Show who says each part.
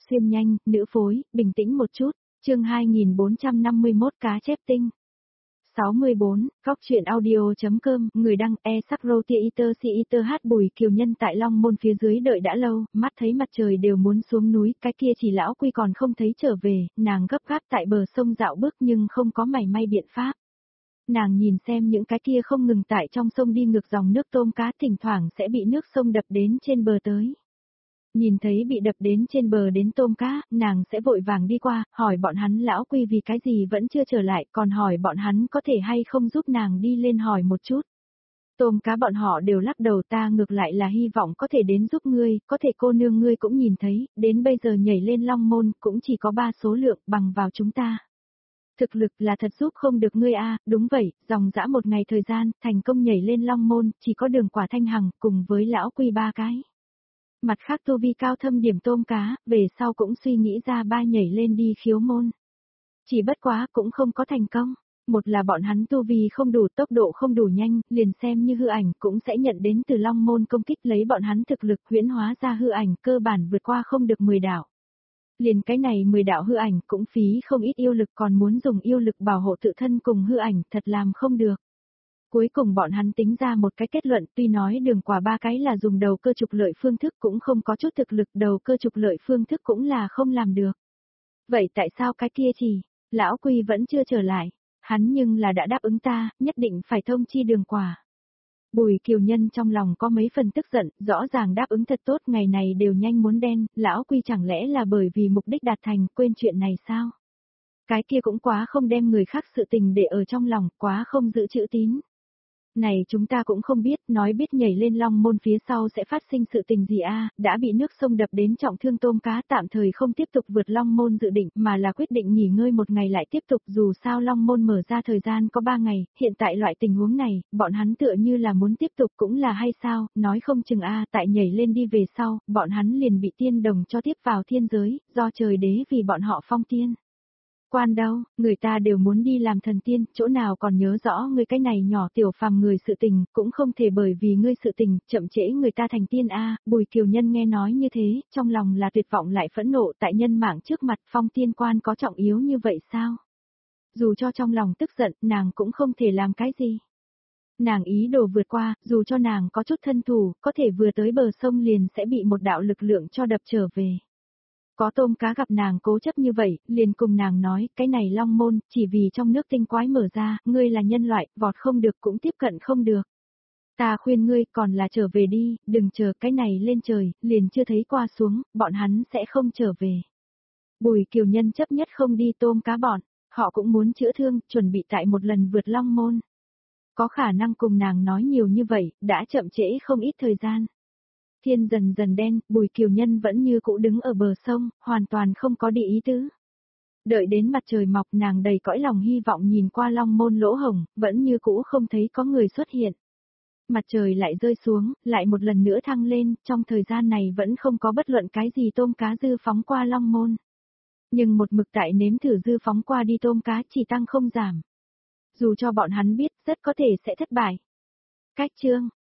Speaker 1: xuyên nhanh, nữ phối, bình tĩnh một chút, chương 2451 cá chép tinh. 64, góc chuyện audio.com, người đăng e-sắc-rô-tia-iter-si-iter hát Bùi Kiều Nhân tại Long Môn phía dưới đợi đã lâu, mắt thấy mặt trời đều muốn xuống núi, cái kia chỉ lão Quy còn không thấy trở về, nàng gấp gáp tại bờ sông dạo bước nhưng không có mảy may biện pháp. Nàng nhìn xem những cái kia không ngừng tại trong sông đi ngược dòng nước tôm cá thỉnh thoảng sẽ bị nước sông đập đến trên bờ tới. Nhìn thấy bị đập đến trên bờ đến tôm cá, nàng sẽ vội vàng đi qua, hỏi bọn hắn lão Quy vì cái gì vẫn chưa trở lại, còn hỏi bọn hắn có thể hay không giúp nàng đi lên hỏi một chút. Tôm cá bọn họ đều lắc đầu, ta ngược lại là hy vọng có thể đến giúp ngươi, có thể cô nương ngươi cũng nhìn thấy, đến bây giờ nhảy lên Long Môn cũng chỉ có 3 số lượng bằng vào chúng ta. Thực lực là thật giúp không được ngươi a, đúng vậy, dòng dã một ngày thời gian, thành công nhảy lên Long Môn, chỉ có Đường Quả Thanh Hằng cùng với lão Quy 3 cái. Mặt khác tu vi cao thâm điểm tôm cá, về sau cũng suy nghĩ ra 3 nhảy lên đi khiếu môn. Chỉ bất quá cũng không có thành công. Một là bọn hắn tu vi không đủ, tốc độ không đủ nhanh, liền xem như hư ảnh cũng sẽ nhận đến từ Long Môn công kích, lấy bọn hắn thực lực huyễn hóa ra hư ảnh cơ bản vượt qua không được 10 đạo. Liền cái này 10 đạo hư ảnh cũng phí không ít yêu lực, còn muốn dùng yêu lực bảo hộ tự thân cùng hư ảnh, thật làm không được. Cuối cùng bọn hắn tính ra một cái kết luận, tuy nói Đường Quả 3 cái là dùng đầu cơ trục lợi phương thức cũng không có chút thực lực, đầu cơ trục lợi phương thức cũng là không làm được. Vậy tại sao cái kia chỉ, lão Quy vẫn chưa trở lại, hắn nhưng là đã đáp ứng ta, nhất định phải thông chi Đường Quả. Bùi Kiều Nhân trong lòng có mấy phần tức giận, rõ ràng đáp ứng thật tốt, ngày này đều nhanh muốn đen, lão Quy chẳng lẽ là bởi vì mục đích đạt thành, quên chuyện này sao? Cái kia cũng quá không đem người khác sự tình để ở trong lòng, quá không giữ chữ tín. Này chúng ta cũng không biết, nói biết nhảy lên Long Môn phía sau sẽ phát sinh sự tình gì a, đã bị nước sông đập đến trọng thương tôm cá, tạm thời không tiếp tục vượt Long Môn dự định, mà là quyết định nghỉ ngơi một ngày lại tiếp tục, dù sao Long Môn mở ra thời gian có 3 ngày, hiện tại loại tình huống này, bọn hắn tựa như là muốn tiếp tục cũng là hay sao, nói không chừng a, tại nhảy lên đi về sau, bọn hắn liền bị tiên đồng cho tiếp vào thiên giới, do trời đế vì bọn họ phong tiên. Quan đâu, người ta đều muốn đi làm thần tiên, chỗ nào còn nhớ rõ ngươi cái này nhỏ tiểu phàm người sự tình, cũng không thể bởi vì ngươi sự tình, chậm trễ người ta thành tiên a. Bùi Kiều Nhân nghe nói như thế, trong lòng là tuyệt vọng lại phẫn nộ, tại nhân mạng trước mặt phong tiên quan có trọng yếu như vậy sao? Dù cho trong lòng tức giận, nàng cũng không thể làm cái gì. Nàng ý đồ vượt qua, dù cho nàng có chút thân thủ, có thể vừa tới bờ sông liền sẽ bị một đạo lực lượng cho đập trở về. Có tôm cá gặp nàng cố chấp như vậy, liền cùng nàng nói, cái này Long Môn, chỉ vì trong nước tinh quái mở ra, ngươi là nhân loại, vọt không được cũng tiếp cận không được. Ta khuyên ngươi còn là trở về đi, đừng chờ cái này lên trời, liền chưa thấy qua xuống, bọn hắn sẽ không trở về. Bùi Kiều Nhân chấp nhất không đi tôm cá bọn, họ cũng muốn chữa thương, chuẩn bị tại một lần vượt Long Môn. Có khả năng cùng nàng nói nhiều như vậy, đã chậm trễ không ít thời gian. Thiên dần dần đen, Bùi Kiều Nhân vẫn như cũ đứng ở bờ sông, hoàn toàn không có để ý tứ. Đợi đến mặt trời mọc, nàng đầy cõi lòng hy vọng nhìn qua Long Môn lỗ hổng, vẫn như cũ không thấy có người xuất hiện. Mặt trời lại rơi xuống, lại một lần nữa thăng lên, trong thời gian này vẫn không có bất luận cái gì tôm cá dư phóng qua Long Môn. Nhưng một mực tại nếm thử dư phóng qua đi tôm cá chỉ tăng không giảm. Dù cho bọn hắn biết, rất có thể sẽ thất bại. Cách chương